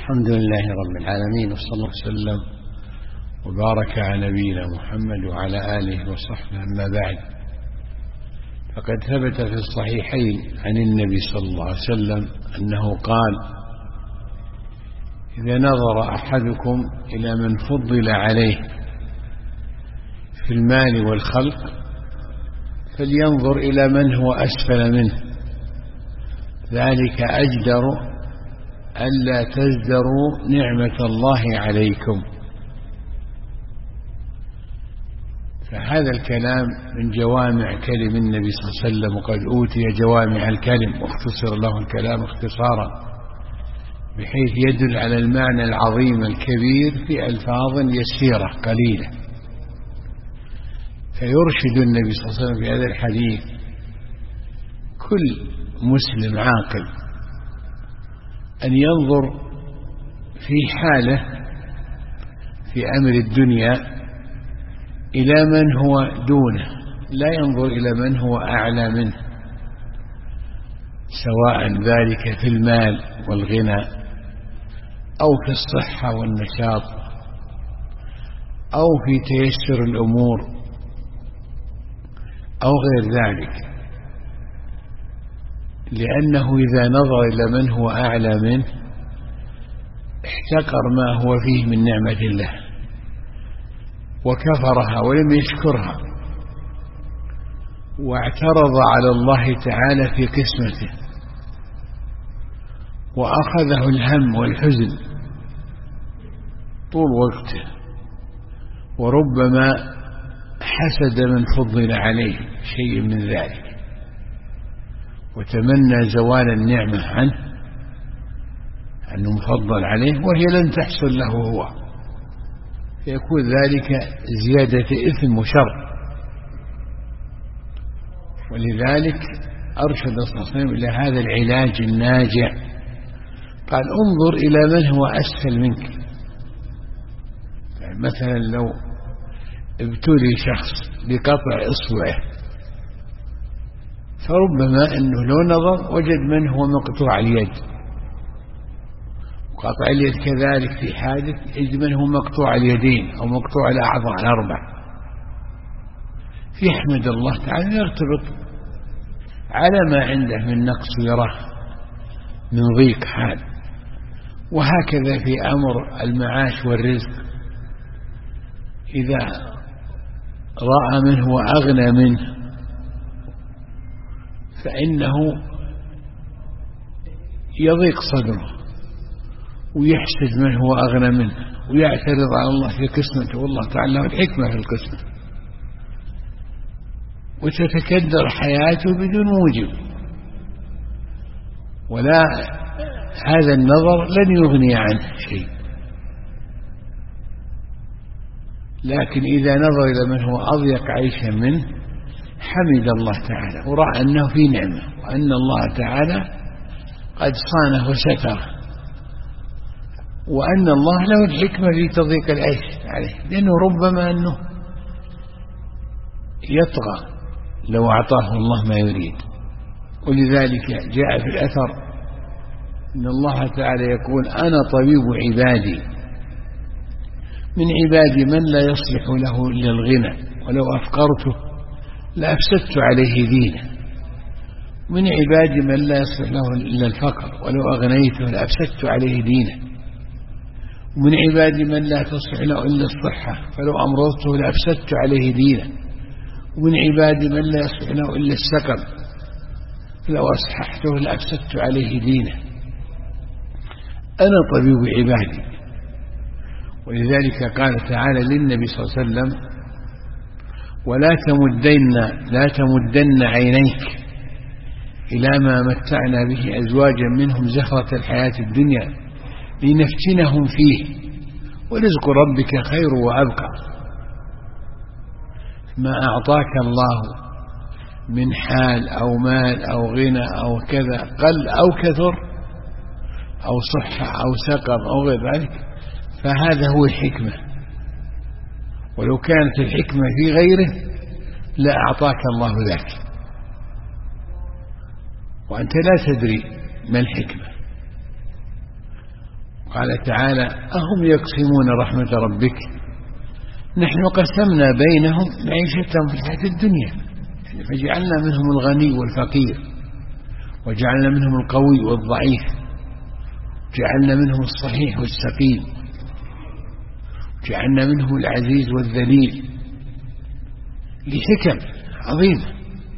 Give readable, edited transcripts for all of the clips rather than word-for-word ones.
الحمد لله رب العالمين، وصلى الله وسلم وبارك على نبينا محمد وعلى آله وصحبه. أما بعد، فقد ثبت في الصحيحين عن النبي صلى الله عليه وسلم أنه قال: إذا نظر أحدكم إلى من فضل عليه في المال والخلق فلينظر إلى من هو أسفل منه، ذلك أجدر ألا تزدروا نعمة الله عليكم. فهذا الكلام من جوامع كلم النبي صلى الله عليه وسلم، وقد أوتي جوامع الكلم واختصر له الكلام اختصارا، بحيث يدل على المعنى العظيم الكبير في ألفاظ يسيرة قليلة. فيرشد النبي صلى الله عليه وسلم في هذا الحديث كل مسلم عاقل أن ينظر في حاله في أمر الدنيا إلى من هو دونه، لا ينظر إلى من هو أعلى منه، سواء ذلك في المال والغنى أو في الصحة والنشاط أو في تيسر الأمور أو غير ذلك، لأنه إذا نظر إلى من هو أعلى منه احتقر ما هو فيه من نعمة الله وكفرها ولم يشكرها، واعترض على الله تعالى في قسمته، وأخذه الهم والحزن طول وقته، وربما حسد من فضل عليه شيء من ذلك وتمنى زوال النعمة عنه، أنه مفضل عليه وهي لن تحصل له هو، فيكون ذلك زيادة إثم وشر. ولذلك أرشد صلى الله عليه وسلم إلى هذا العلاج الناجع، قال: انظر إلى من هو أسفل منك. مثلا لو ابتلي شخص بقطع إصبعه، فربما أنه لو نظر وجد من هو مقطوع اليد، وقطع اليد كذلك في حادث يجد من هو مقطوع اليدين أو مقطوع الأعضاء الأربع، فيحمد الله تعالى، يرتبط على ما عنده من نقص يراه من ضيق حال. وهكذا في أمر المعاش والرزق، إذا رأى من هو أغنى منه فإنه يضيق صدره ويحسد من هو أغنى منه ويعترض على الله في قسمته، والله تعالى له الحكمة في القسمة، وتتكدر حياته بدون موجب، ولا هذا النظر لن يغني عنه شيء. لكن إذا نظر إلى من هو أضيق عيشا منه حمد الله تعالى ورأى أنه في نعمة، وأن الله تعالى قد صانه وستره، وأن الله له الحكمة في تضييق العيش عليه، لأنه ربما أنه يطغى لو أعطاه الله ما يريد. ولذلك جاء في الأثر أن الله تعالى يقول: أنا طبيب عبادي، من عبادي من لا يصلح له إلا الغنى ولو أفقرته لأفسدت عليه دينه، من عبادي من لا يصلح له إلا الفقر ولو أغنيته لأفسدت عليه دينه، ومن عبادي من لا تصلح له إلا الصحة فلو أمرضته لأفسدت عليه دينه، ومن عبادي من لا يصلح له إلا السقم فلو أصححته لأفسدت عليه دينه. أنا طبيب عبادي. ولذلك قال تعالى للنبي صلى الله عليه وسلم: ولا تمدن عينيك إلى ما متعنا به أزواجا منهم زهرة الحياة الدنيا لنفتنهم فيه ورزق ربك خير وأبقى. ما أعطاك الله من حال أو مال أو غنى أو كذا قل أو كثر أو صحة أو سقم أو غير ذلك، فهذا هو الحكمة، ولو كانت الحكمة في غيره لا أعطاك الله ذاك، وأنت لا تدري ما الحكمة. قال تعالى: أهم يقسمون رحمة ربك نحن قسمنا بينهم معيشتهم في الحياة الدنيا، يعني فجعلنا منهم الغني والفقير، وجعلنا منهم القوي والضعيف، جعلنا منهم الصحيح والسقيم، جعلنا منهم العزيز والذليل، لحكم عظيمة.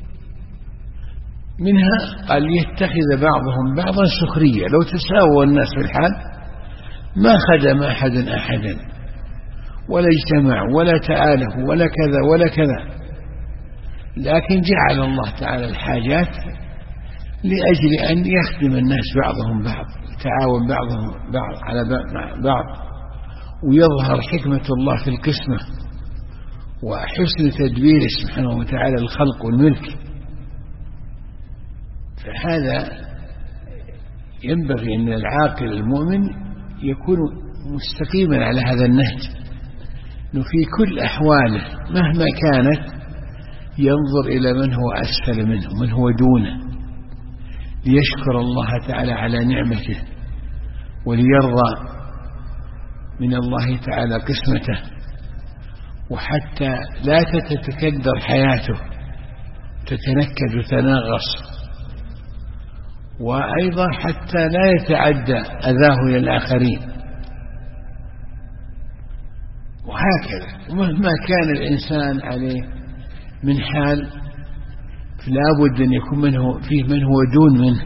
منها قال: ليتخذ بعضهم بعضا سخرية، لو تساوى الناس في الحال ما خدم أحد أحدا، ولا اجتمعوا ولا تآلفوا ولا كذا ولا كذا، لكن جعل الله تعالى الحاجات لأجل أن يخدم الناس بعضهم بعض، يتعاون بعضهم بعض على بعض، ويظهر حكمة الله في القسمة وحسن تدبيره سبحانه وتعالى الخلق والملك. فهذا ينبغي أن العاقل المؤمن يكون مستقيما على هذا النهج، أنه في كل أحواله مهما كانت ينظر إلى من هو أسفل منه، من هو دونه، ليشكر الله تعالى على نعمته، وليرضى من الله تعالى قسمته، وحتى لا تتكدر حياته تتنكد وتنغص، وأيضا حتى لا يتعدى أذاه إلى الآخرين، وهكذا. ومهما كان الإنسان عليه من حال لا بد أن يكون فيه من هو دون منه.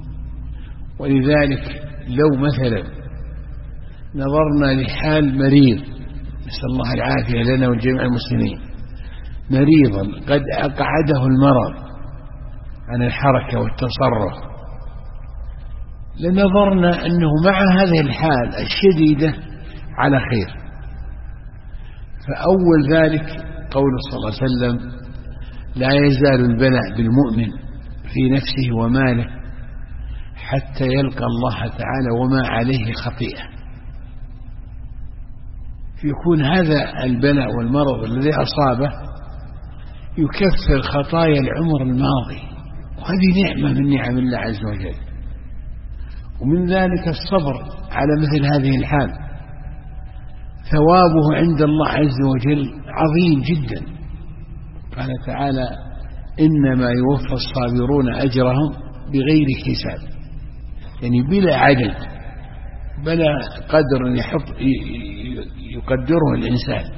ولذلك لو مثلا نظرنا لحال مريض، نسأل الله العافية لنا ولجميع المسلمين، مريضا قد أقعده المرض عن الحركة والتصرف، لنظرنا أنه مع هذه الحال الشديدة على خير. فأول ذلك قول صلى الله عليه وسلم: لا يزال البلاء بالمؤمن في نفسه وماله حتى يلقى الله تعالى وما عليه خطيئة. يكون هذا البلاء والمرض الذي أصابه يكفر خطايا العمر الماضي، وهذه نعمة من نعم الله عز وجل. ومن ذلك الصبر على مثل هذه الحال، ثوابه عند الله عز وجل عظيم جدا. قال تعالى: إنما يوفى الصابرون أجرهم بغير حساب، يعني بلا عدد، بلا قدر يقدره الإنسان.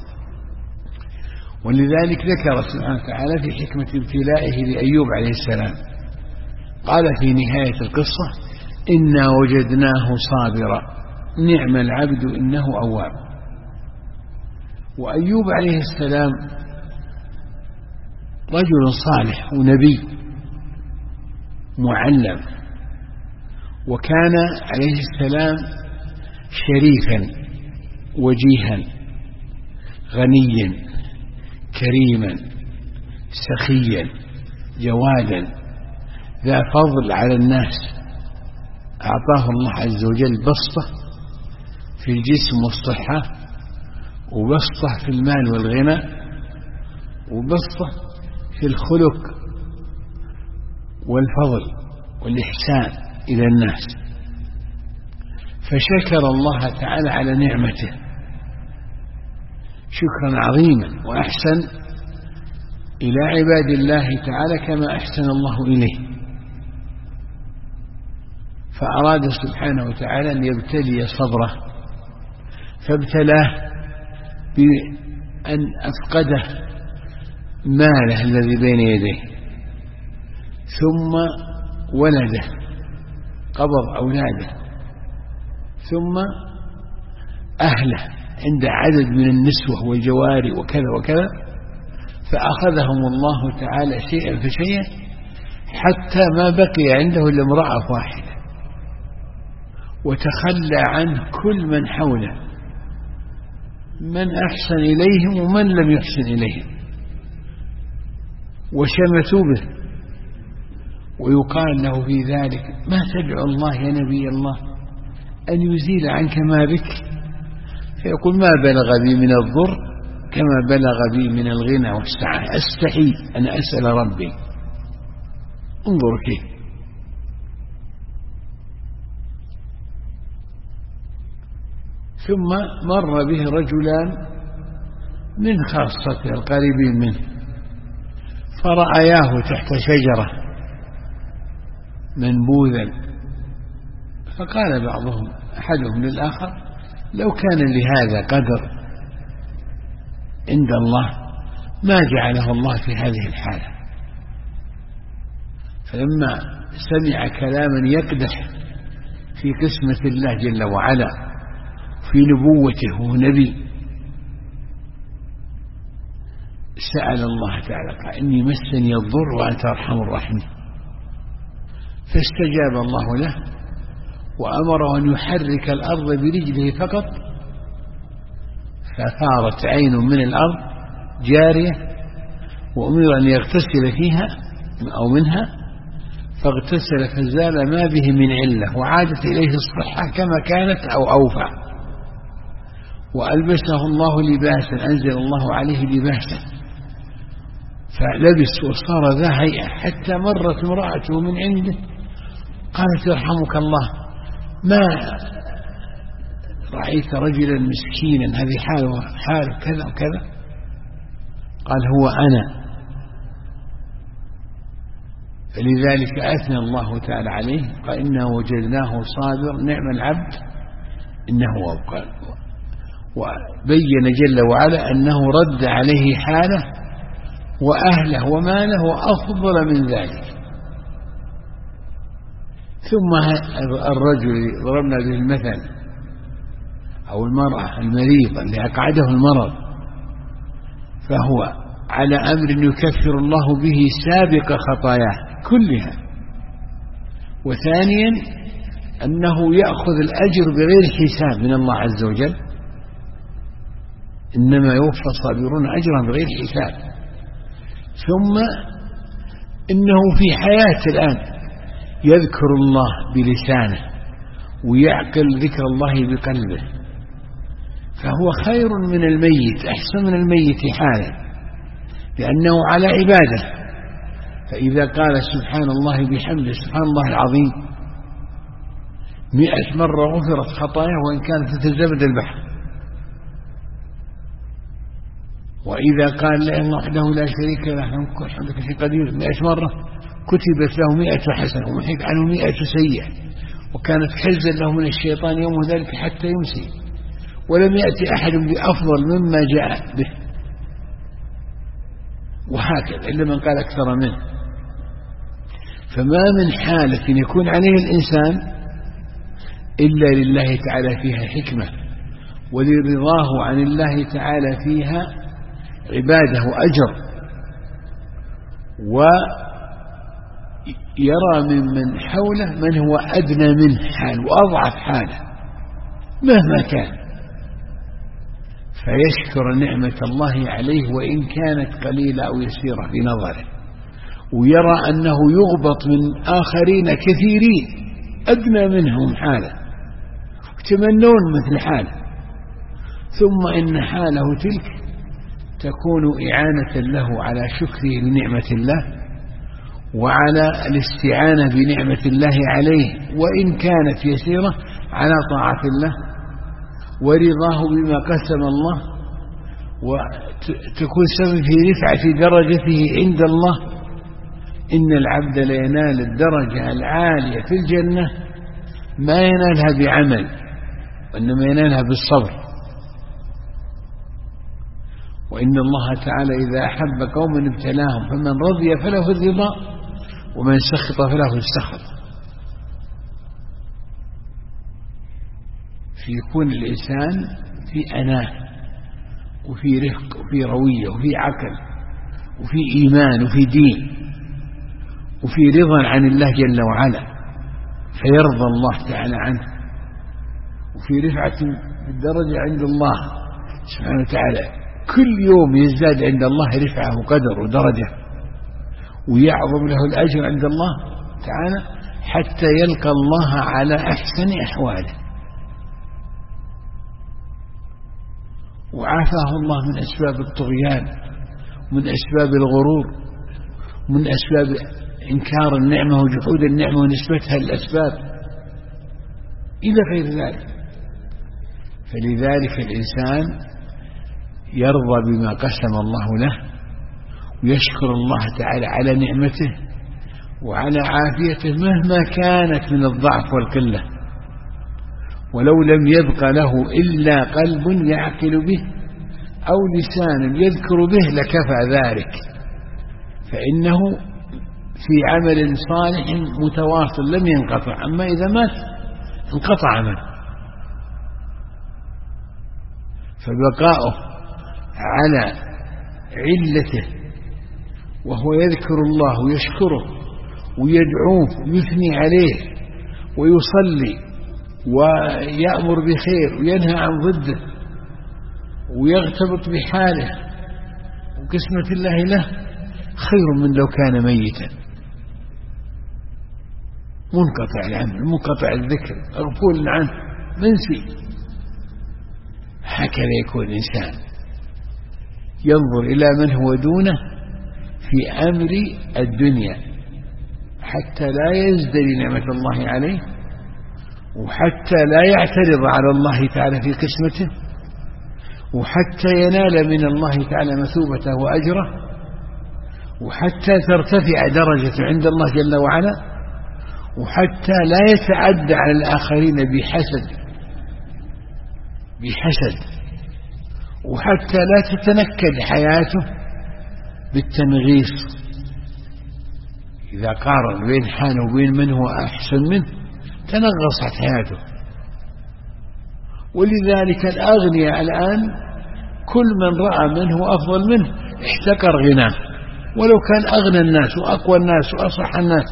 ولذلك ذكر سبحانه وتعالى في حكمة ابتلائه لأيوب عليه السلام، قال في نهاية القصة: إنا وجدناه صابرا نعم العبد إنه أواب. وأيوب عليه السلام رجل صالح ونبي معلم، وكان عليه السلام شريفا وجيها غنيا كريما سخيا جوادا ذا فضل على الناس. أعطاه الله عز وجل بسطة في الجسم والصحة، وبسطة في المال والغنى، وبسطة في الخلق والفضل والإحسان إلى الناس. فشكر الله تعالى على نعمته شكرا عظيما، وأحسن إلى عباد الله تعالى كما أحسن الله إليه. فأراد سبحانه وتعالى أن يبتلي صبره، فابتلاه بأن أفقده ماله الذي بين يديه، ثم ولده، قبض أولاده، ثم أهله عند عدد من النسوة والجواري وكذا وكذا، فأخذهم الله تعالى شيئا فشيئا حتى ما بقي عنده إلا امرأة واحدة، وتخلى عنه كل من حوله، من أحسن إليهم ومن لم يحسن إليهم، وشمتوا به. ويقال له في ذلك: ما تدعو الله يا نبي الله أن يزيل عنك ما بك؟ فيقول: ما بلغ بي من الضر كما بلغ بي من الغنى والسعة، أستحي أن أسأل ربي. انظر كيف. ثم مر به رجلان من خاصته القريبين منه فرأياه تحت شجرة منبوذا، فقال بعضهم أحدهم للآخر: لو كان لهذا قدر عند الله ما جعله الله في هذه الحالة. فلما سمع كلاما يقدح في قسمة الله جل وعلا في نبوته وهو نبي سأل الله تعالى: قال: إني مسني الضر وأنت أرحم الراحمين. فاستجاب الله له وأمره أن يحرك الأرض برجله فقط، فثارت عين من الأرض جارية، وأمر أن يغتسل فيها أو منها، فاغتسل فزال ما به من علة وعادت إليه الصحة كما كانت أو أوفى. وألبسه الله لباسا، أنزل الله عليه لباسا فلبس وصار ذا هيئة، حتى مرت امرأته من عنده قالت: يرحمك الله، ما رأيت رجلا مسكينا هذه حاله كذا وكذا؟ قال: هو أنا. فلذلك أثنى الله تعالى عليه قال: إنا وجدناه صابر نعم العبد إنه أواب. وبين جل وعلا أنه رد عليه حاله وأهله وماله وأفضل من ذلك. ثم الرجل ضربنا به المثل أو المرأة المريضة اللي أقعده المرض، فهو على أمر يكفر الله به سابق خطاياه كلها، وثانيا أنه يأخذ الأجر بغير حساب من الله عز وجل، إنما يوفى الصابرون أجرا بغير حساب. ثم إنه في حياة الآن يذكر الله بلسانه ويعقل ذكر الله بقلبه، فهو خير من الميت، أحسن من الميت حالا، لأنه على عبادة. فإذا قال سبحان الله بحمده سبحان الله العظيم 100 مرة غفرت خطاياه وإن كانت تتزبد البحر. وإذا قال لا إله وحده لا شريك له حمدك في قدير 100 مرة كتبت له 100 حسنة ومحيت عنه 100 سيئة، وكانت حرزا له من الشيطان يوم ذلك حتى يمسي، ولم يأتي أحد بأفضل مما جاء به، وهكذا إلا من قال أكثر منه. فما من حالة يكون عليه الإنسان إلا لله تعالى فيها حكمة، ولرضاه عن الله تعالى فيها عباده وأجر، ويرى من حوله من هو أدنى منه حال وأضعف حاله مهما كان، فيشكر نعمة الله عليه وإن كانت قليلة أو يسيرة في نظره، ويرى أنه يغبط من آخرين كثيرين أدنى منهم حاله يتمنون مثل حاله، ثم إن حاله تلك تكون إعانة له على شكره لنعمة الله وعلى الاستعانة بنعمة الله عليه وإن كانت يسيرة على طاعة الله، ورضاه بما قسم الله، وتكون سبب في رفعة درجته عند الله. إن العبد لينال الدرجة العالية في الجنة ما ينالها بعمل، وإنما ينالها بالصبر. وإن الله تعالى إذا أحب قوما ابتلاهم فمن رضي فله الرضا ومن سخط فله السخط. في يكون الإنسان في أناه وفي رفق وفي روية وفي عقل وفي إيمان وفي دين وفي رضا عن الله جل وعلا، فيرضى الله تعالى عنه، وفي رفعة الدرجة عند الله سبحانه وتعالى. كل يوم يزداد عند الله رفعه وقدر ودرجة، ويعظم له الأجر عند الله تعالى حتى يلقى الله على أحسن أحواله. وعافاه الله من أسباب الطغيان، من أسباب الغرور، من أسباب إنكار النعمة وجحود النعمة ونسبتها للأسباب إلى غير ذلك. فلذلك الإنسان يرضى بما قسم الله له ويشكر الله تعالى على نعمته وعلى عافيته مهما كانت من الضعف والقلة، ولو لم يبق له إلا قلب يعقل به أو لسان يذكر به لكفى ذلك، فإنه في عمل صالح متواصل لم ينقطع، أما إذا مات انقطع عمله. فبقاؤه على علته وهو يذكر الله ويشكره ويدعوه ويثني عليه ويصلي ويأمر بخير وينهى عن ضده ويغتبط بحاله وقسمة الله له خير من لو كان ميتا منقطع العمل منقطع الذكر مغفول عنه منسي. هكذا يكون الإنسان ينظر إلى من هو دونه في أمر الدنيا حتى لا يزدري نعمة الله عليه، وحتى لا يعترض على الله تعالى في قسمته، وحتى ينال من الله تعالى مثوبته وأجره، وحتى ترتفع درجته عند الله جل وعلا، وحتى لا يتعدى على الآخرين بحسد، وحتى لا تتنكد حياته بالتنغيص. إذا قارن بين حاله وبين من هو أحسن منه تنغصت حياته. ولذلك الأغنياء الآن كل من رأى منه أفضل منه احتكر غناه، ولو كان أغنى الناس وأقوى الناس وأصح الناس.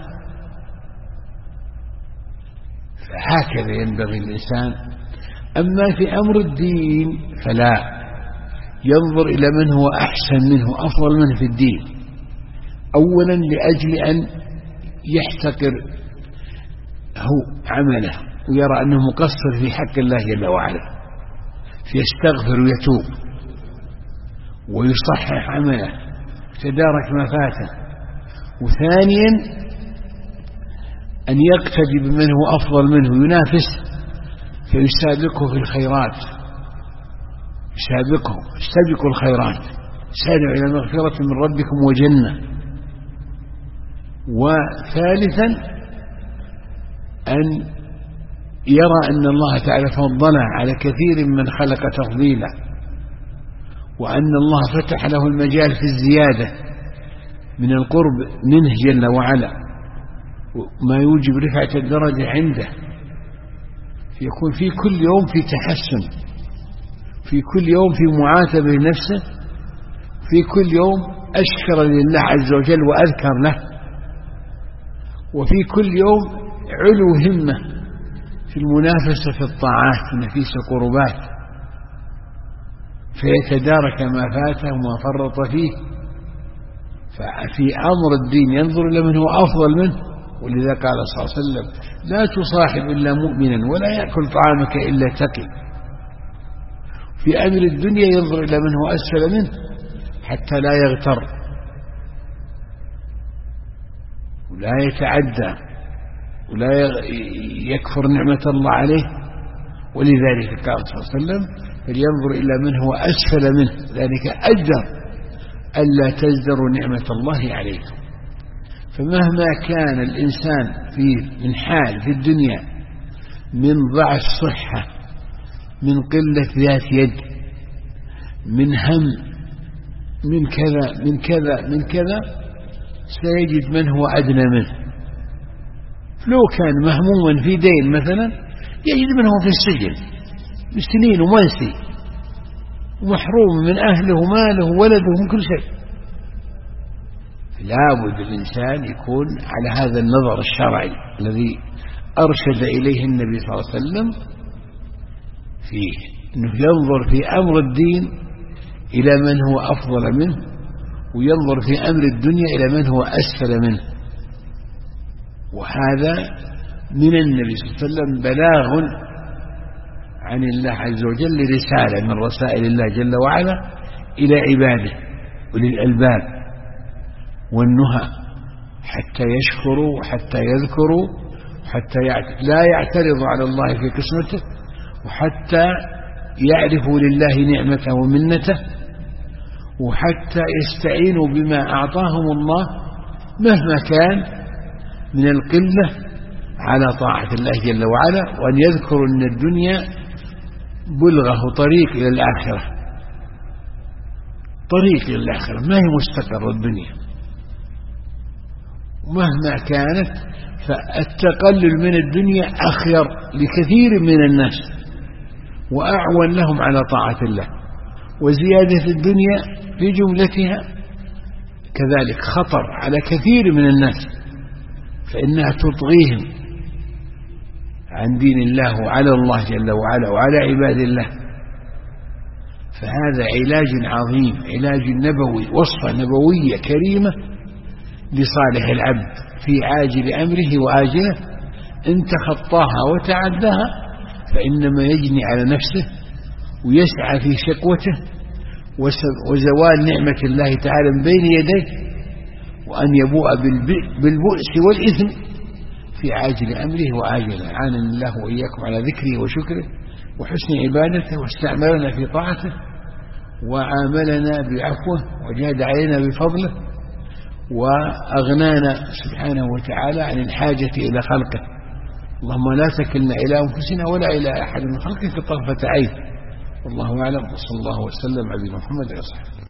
فهكذا ينبغي الإنسان. أما في أمر الدين فلا، ينظر إلى من هو أحسن منه أفضل منه في الدين، أولا لأجل أن يحتقر هو عمله ويرى أنه مقصر في حق الله جل وعلا، فيستغفر ويتوب ويصحح عمله تدارك ما فاته. وثانيا أن يقتدي بمن هو أفضل منه ينافسه فيسابقه في الخيرات، استبقوا الخيرات، سارعوا إلى مغفرة من ربكم وجنة. وثالثا أن يرى أن الله تعالى فضله على كثير من خلق تفضيلا، وأن الله فتح له المجال في الزيادة من القرب منه جل وعلا، ما يوجب رفعة الدرجة عنده، يكون في كل يوم في تحسن، في كل يوم في معاتبة لنفسه، في كل يوم أشكر لله عز وجل وأذكر له، وفي كل يوم علو همة في المنافسة في الطاعات ونفيس القربات، فيتدارك ما فاته وما فرط فيه. ففي أمر الدين ينظر إلى من هو أفضل منه، ولذا قال صلى الله عليه وسلم لا تصاحب إلا مؤمنا ولا يأكل طعامك إلا تقي. في أمر الدنيا ينظر إلى من هو أسفل منه حتى لا يغتر ولا يتعدى ولا يكفر نعمة الله عليه. ولذلك قال صلى الله عليه وسلم فلينظر إلى من هو أسفل منه، ذلك أجدر ألا تزدروا نعمة الله عليكم. فمهما كان الإنسان من حال في الدنيا من ضعف صحة، من قلة ذات يد، من هم، من كذا من كذا من كذا، سيجد من هو أدنى منه. لو كان مهموما في دين مثلا يجد من هو في السجن بسنين ومنسي ومحروم من أهله وماله وولده ومن كل شيء. لا بد الإنسان يكون على هذا النظر الشرعي الذي أرشد إليه النبي صلى الله عليه وسلم فيه، أنه ينظر في أمر الدين إلى من هو أفضل منه، وينظر في أمر الدنيا إلى من هو أسفل منه. وهذا من النبي صلى الله عليه وسلم بلاغ عن الله عز وجل، رسالة من رسائل الله جل وعلا إلى عباده وللألباب والنهى، حتى يشكروا وحتى يذكروا وحتى لا يعترضوا على الله في قسمته، وحتى يعرفوا لله نعمته ومنته، وحتى يستعينوا بما أعطاهم الله مهما كان من القلة على طاعة الله جل وعلا، وأن يذكروا أن الدنيا بلغه طريق إلى الآخرة، طريق إلى الآخرة، ما هي مستقر الدنيا مهما كانت. فالتقلل من الدنيا أخير لكثير من الناس وأعون لهم على طاعة الله، وزيادة الدنيا في جملتها كذلك خطر على كثير من الناس، فإنها تطغيهم عن دين الله وعلى الله جل وعلا وعلى عباد الله. فهذا علاج عظيم، علاج نبوي، وصفة نبوية كريمة لصالح العبد في عاجل أمره وآجله. إن تخطاها وتعداها فإنما يجني على نفسه ويسعى في شكوته وزوال نعمة الله تعالى من بين يديه، وأن يبوء بالبؤس والإثم في عاجل أمره وآجله. عانني الله وإياكم على ذكره وشكره وحسن عبادته، واستعملنا في طاعته، وعاملنا بعفوه، وجاد علينا بفضله، وأغنانا سبحانه وتعالى عن الحاجة إلى خلقه. اللهم لا تكلنا إلى أنفسنا ولا إلى أحد من خلقك طرفة عين. والله أعلم، وصلى الله وسلم على محمد وصحبه.